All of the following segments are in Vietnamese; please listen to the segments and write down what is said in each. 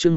chương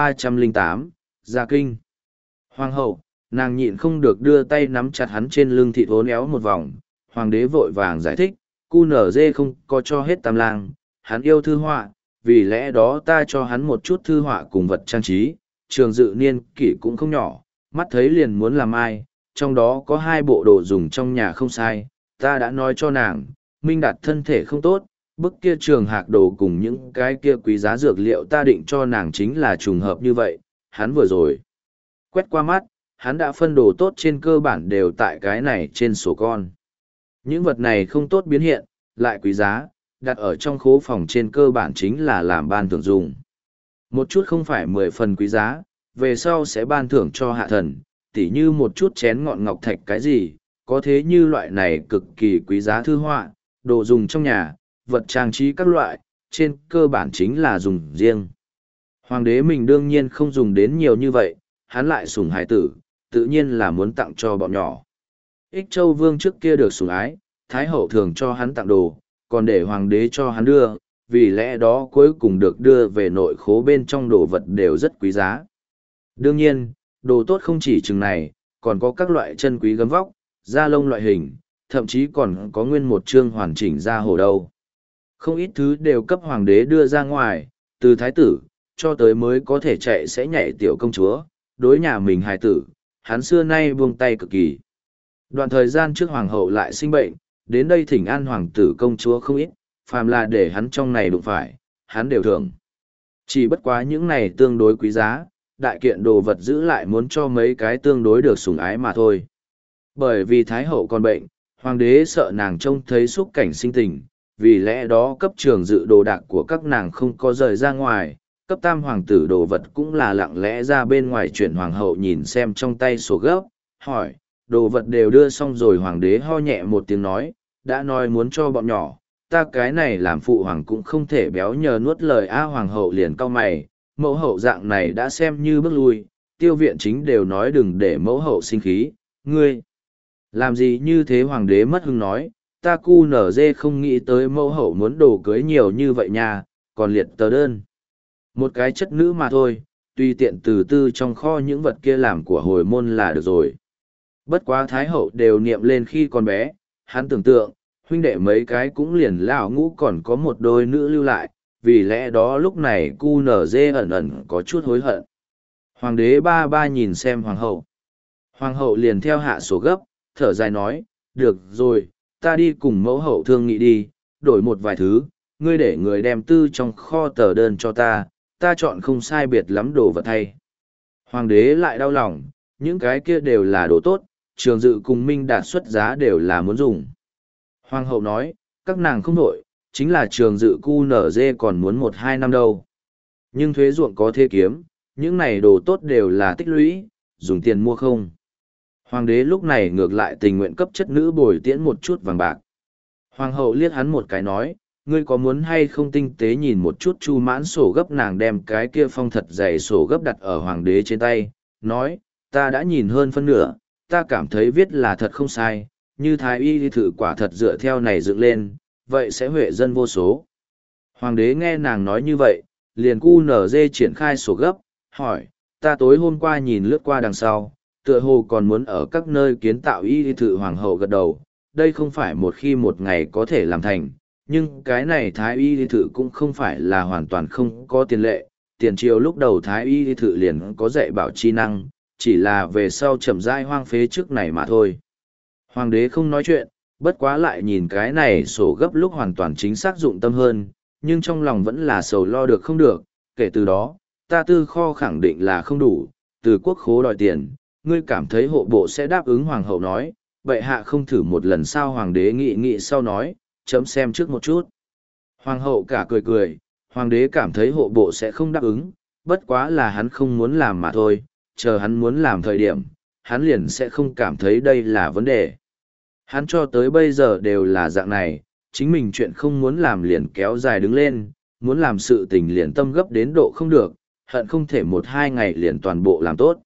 1308, Gia Kinh. Hoàng hậu, nàng nhịn không được đưa tay nắm chặt hắn trên lưng thịt uốn éo một vòng. Hoàng đế vội vàng giải thích, cu nở dê không có cho hết tam lang, hắn yêu thư họa, vì lẽ đó ta cho hắn một chút thư họa cùng vật trang trí. Trường Dự niên kỷ cũng không nhỏ, mắt thấy liền muốn làm ai, trong đó có 2 bộ đồ dùng trong nhà không sai, ta đã nói cho nàng, Minh Đạt thân thể không tốt, bức kia trường hạc đồ cùng những cái kia quý giá dược liệu ta định cho nàng chính là trùng hợp như vậy, hắn vừa rồi quét qua mắt, hắn đã phân đồ tốt trên cơ bản đều tại cái này trên sổ con. Những vật này không tốt biến hiện, lại quý giá, đặt ở trong khố phòng trên cơ bản chính là làm ban thưởng dùng. Một chút không phải 10 phần quý giá, về sau sẽ ban thưởng cho hạ thần, tỉ như một chút chén ngọn ngọc thạch cái gì, có thế như loại này cực kỳ quý giá thư họa, đồ dùng trong nhà, vật trang trí các loại, trên cơ bản chính là dùng riêng. Hoàng đế mình đương nhiên không dùng đến nhiều như vậy, hắn lại sủng hải tử, tự nhiên là muốn tặng cho bọn nhỏ. Ích Châu Vương trước kia được sủng ái, Thái hậu thường cho hắn tặng đồ, còn để hoàng đế cho hắn đưa, vì lẽ đó cuối cùng được đưa về nội khố bên trong đồ vật đều rất quý giá. Đương nhiên, đồ tốt không chỉ chừng này, còn có các loại chân quý gấm vóc, da lông loại hình, thậm chí còn có nguyên một chương hoàn chỉnh da hổ đâu. Không ít thứ đều cấp hoàng đế đưa ra ngoài, từ thái tử, cho tới mới có thể chạy sẽ nhảy tiểu công chúa, đối nhà mình hài tử, hắn xưa nay buông tay cực kỳ. Đoạn thời gian trước hoàng hậu lại sinh bệnh, đến đây thỉnh an hoàng tử công chúa không ít, phàm là để hắn trong này đụng phải, hắn đều thưởng. Chỉ bất quá những này tương đối quý giá, đại kiện đồ vật giữ lại muốn cho mấy cái tương đối được sủng ái mà thôi. Bởi vì thái hậu còn bệnh, hoàng đế sợ nàng trông thấy xúc cảnh sinh tình, vì lẽ đó cấp Trường Dự đồ đạc của các nàng không có rời ra ngoài, cấp tam hoàng tử đồ vật cũng là lặng lẽ ra bên ngoài chuyển. Hoàng hậu nhìn xem trong tay sổ gấp, hỏi, đồ vật đều đưa xong rồi. Hoàng đế ho nhẹ một tiếng nói, đã nói muốn cho bọn nhỏ, ta cái này làm phụ hoàng cũng không thể béo nhờ nuốt lời. Hoàng hậu liền cau mày, mẫu hậu dạng này đã xem như bước lui, tiêu viện chính đều nói đừng để mẫu hậu sinh khí, ngươi làm gì như thế. Hoàng đế mất hứng nói, ta cu nở dê không nghĩ tới mẫu hậu muốn đồ cưới nhiều như vậy nha, còn liệt tờ đơn. Một cái chất nữ mà thôi, tùy tiện từ tư trong kho những vật kia làm của hồi môn là được rồi. Bất quá thái hậu đều niệm lên khi còn bé, hắn tưởng tượng, huynh đệ mấy cái cũng liền lão ngũ còn có một đôi nữ lưu lại, vì lẽ đó lúc này cu nở dê ẩn ẩn có chút hối hận. Hoàng đế ba ba nhìn xem hoàng hậu. Hoàng hậu liền theo hạ sổ gấp, thở dài nói, được rồi, ta đi cùng mẫu hậu thương nghị đi, đổi một vài thứ, ngươi để người đem tư trong kho tờ đơn cho ta chọn không sai biệt lắm đồ vật thay. Hoàng đế lại đau lòng, những cái kia đều là đồ tốt, Trường Dự cùng Minh Đạt xuất giá đều là muốn dùng. Hoàng hậu nói, các nàng không đổi, chính là Trường Dự cu nở dê còn muốn 1-2 năm đâu. Nhưng thuế ruộng có thế kiếm, những này đồ tốt đều là tích lũy, dùng tiền mua không. Hoàng đế lúc này ngược lại tình nguyện cấp chất nữ bồi tiễn một chút vàng bạc. Hoàng hậu liếc hắn một cái nói, ngươi có muốn hay không tinh tế nhìn một chút Chu Mãn sổ gấp. Nàng đem cái kia phong thật dày sổ gấp đặt ở hoàng đế trên tay, nói, ta đã nhìn hơn phân nửa, ta cảm thấy viết là thật không sai, như thái y thử quả thật dựa theo này dựng lên, vậy sẽ huệ dân vô số. Hoàng đế nghe nàng nói như vậy, liền cu nở dê triển khai sổ gấp, hỏi, ta tối hôm qua nhìn lướt qua đằng sau, tựa hồ còn muốn ở các nơi kiến tạo y thử. Hoàng hậu gật đầu, đây không phải một khi một ngày có thể làm thành, nhưng cái này thái y thử cũng không phải là hoàn toàn không có tiền lệ. Tiền triều lúc đầu thái y thử liền có dạy bảo chi năng, chỉ là về sau chậm rãi hoang phế trước này mà thôi. Hoàng đế không nói chuyện, bất quá lại nhìn cái này sổ gấp lúc hoàn toàn chính xác dụng tâm hơn, nhưng trong lòng vẫn là sầu lo được không được. Kể từ đó, ta tư kho khẳng định là không đủ, từ quốc khố đòi tiền, ngươi cảm thấy hộ bộ sẽ đáp ứng. Hoàng hậu nói, bệ hạ không thử một lần sao. Hoàng đế nghị sau nói, chấm xem trước một chút. Hoàng hậu cả cười cười, hoàng đế cảm thấy hộ bộ sẽ không đáp ứng, bất quá là hắn không muốn làm mà thôi, chờ hắn muốn làm thời điểm, hắn liền sẽ không cảm thấy đây là vấn đề. Hắn cho tới bây giờ đều là dạng này, chính mình chuyện không muốn làm liền kéo dài đứng lên, muốn làm sự tình liền tâm gấp đến độ không được, hận không thể 1-2 ngày liền toàn bộ làm tốt.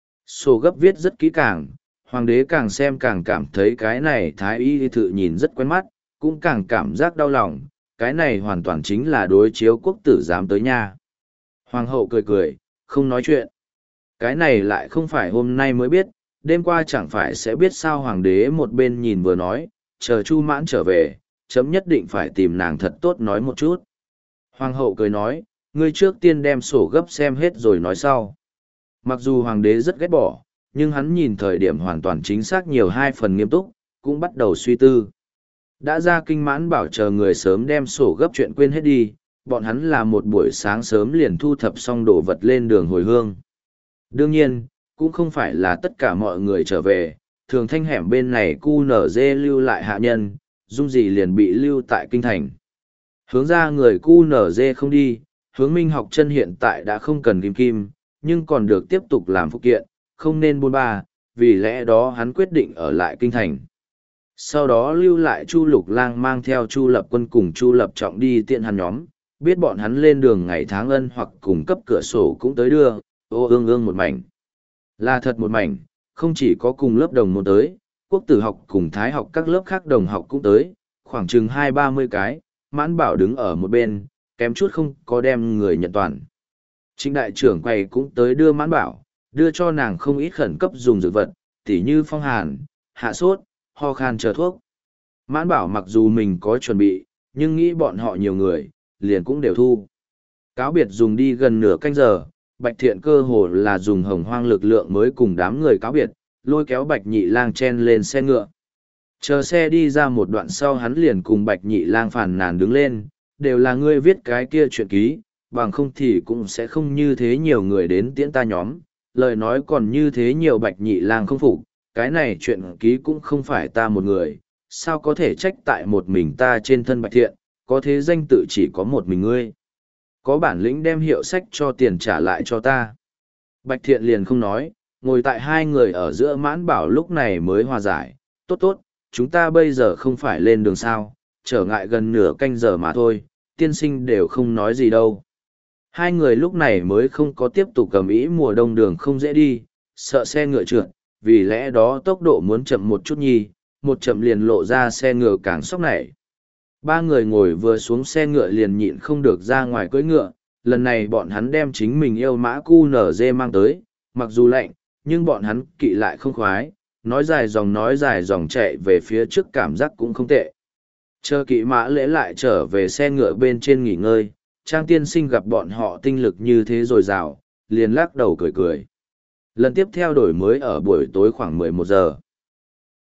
Sổ gấp viết rất kỹ càng, hoàng đế càng xem càng cảm thấy cái này thái y thự nhìn rất quen mắt, cũng càng cảm giác đau lòng, cái này hoàn toàn chính là đối chiếu quốc tử giám tới nha. Hoàng hậu cười cười, không nói chuyện. Cái này lại không phải hôm nay mới biết, đêm qua chẳng phải sẽ biết sao hoàng đế một bên nhìn vừa nói, chờ Chu Mãn trở về, chấm nhất định phải tìm nàng thật tốt nói một chút. Hoàng hậu cười nói, ngươi trước tiên đem sổ gấp xem hết rồi nói sau. Mặc dù hoàng đế rất ghét bỏ, nhưng hắn nhìn thời điểm hoàn toàn chính xác nhiều hai phần nghiêm túc, cũng bắt đầu suy tư. Đã ra kinh Mãn Bảo chờ người sớm đem sổ gấp chuyện quên hết đi, bọn hắn là một buổi sáng sớm liền thu thập xong đồ vật lên đường hồi hương. Đương nhiên, cũng không phải là tất cả mọi người trở về, thường thanh hẻm bên này QNZ lưu lại hạ nhân, dung gì liền bị lưu tại kinh thành. Hướng ra người QNZ không đi, hướng Minh Học Chân hiện tại đã không cần kim kim, nhưng còn được tiếp tục làm phụ kiện, không nên buôn ba, vì lẽ đó hắn quyết định ở lại kinh thành. Sau đó lưu lại Chu Lục Lang mang theo Chu Lập Quân cùng Chu Lập Trọng đi tiện hắn nhóm, biết bọn hắn lên đường ngày tháng ân hoặc cùng cấp cửa sổ cũng tới đưa, ô ương ương một mảnh. Là thật một mảnh, không chỉ có cùng lớp đồng môn tới, quốc tử học cùng thái học các lớp khác đồng học cũng tới, khoảng chừng 20-30 cái, Mãn Bảo đứng ở một bên, kém chút không có đem người nhận toàn. Trịnh đại trưởng quầy cũng tới đưa Mãn Bảo, đưa cho nàng không ít khẩn cấp dùng dược vật, tỉ như phong hàn, hạ sốt, ho khan chờ thuốc. Mãn Bảo mặc dù mình có chuẩn bị, nhưng nghĩ bọn họ nhiều người, liền cũng đều thu. Cáo biệt dùng đi gần nửa canh giờ, Bạch Thiện cơ hồ là dùng hồng hoang lực lượng mới cùng đám người cáo biệt, lôi kéo Bạch Nhị Lang chen lên xe ngựa. Chờ xe đi ra một đoạn sau hắn liền cùng Bạch Nhị Lang phàn nàn đứng lên, đều là ngươi viết cái kia chuyện ký, bằng không thì cũng sẽ không như thế nhiều người đến tiễn ta nhóm, lời nói còn như thế nhiều. Bạch Nhị Lang không phục, cái này chuyện ký cũng không phải ta một người, sao có thể trách tại một mình ta trên thân Bạch Thiện, có thế danh tự chỉ có một mình ngươi. Có bản lĩnh đem hiệu sách cho tiền trả lại cho ta. Bạch Thiện liền không nói, ngồi tại hai người ở giữa. Mãn Bảo lúc này mới hòa giải, tốt tốt, chúng ta bây giờ không phải lên đường sao, trở ngại gần nửa canh giờ mà thôi, tiên sinh đều không nói gì đâu. Hai người lúc này mới không có tiếp tục cầm ý, mùa đông đường không dễ đi, sợ xe ngựa trượt, vì lẽ đó tốc độ muốn chậm một chút nhi, một chậm liền lộ ra xe ngựa càng sốc nảy. Ba người ngồi vừa xuống xe ngựa liền nhịn không được ra ngoài cưỡi ngựa, lần này bọn hắn đem chính mình yêu mã QNZ mang tới, mặc dù lạnh, nhưng bọn hắn kỵ lại không khoái, nói dài dòng chạy về phía trước cảm giác cũng không tệ. Chờ kỵ mã lễ lại trở về xe ngựa bên trên nghỉ ngơi, Trang tiên sinh gặp bọn họ tinh lực như thế dồi dào, liền lắc đầu cười cười. Lần tiếp theo đổi mới ở buổi tối khoảng 11 giờ.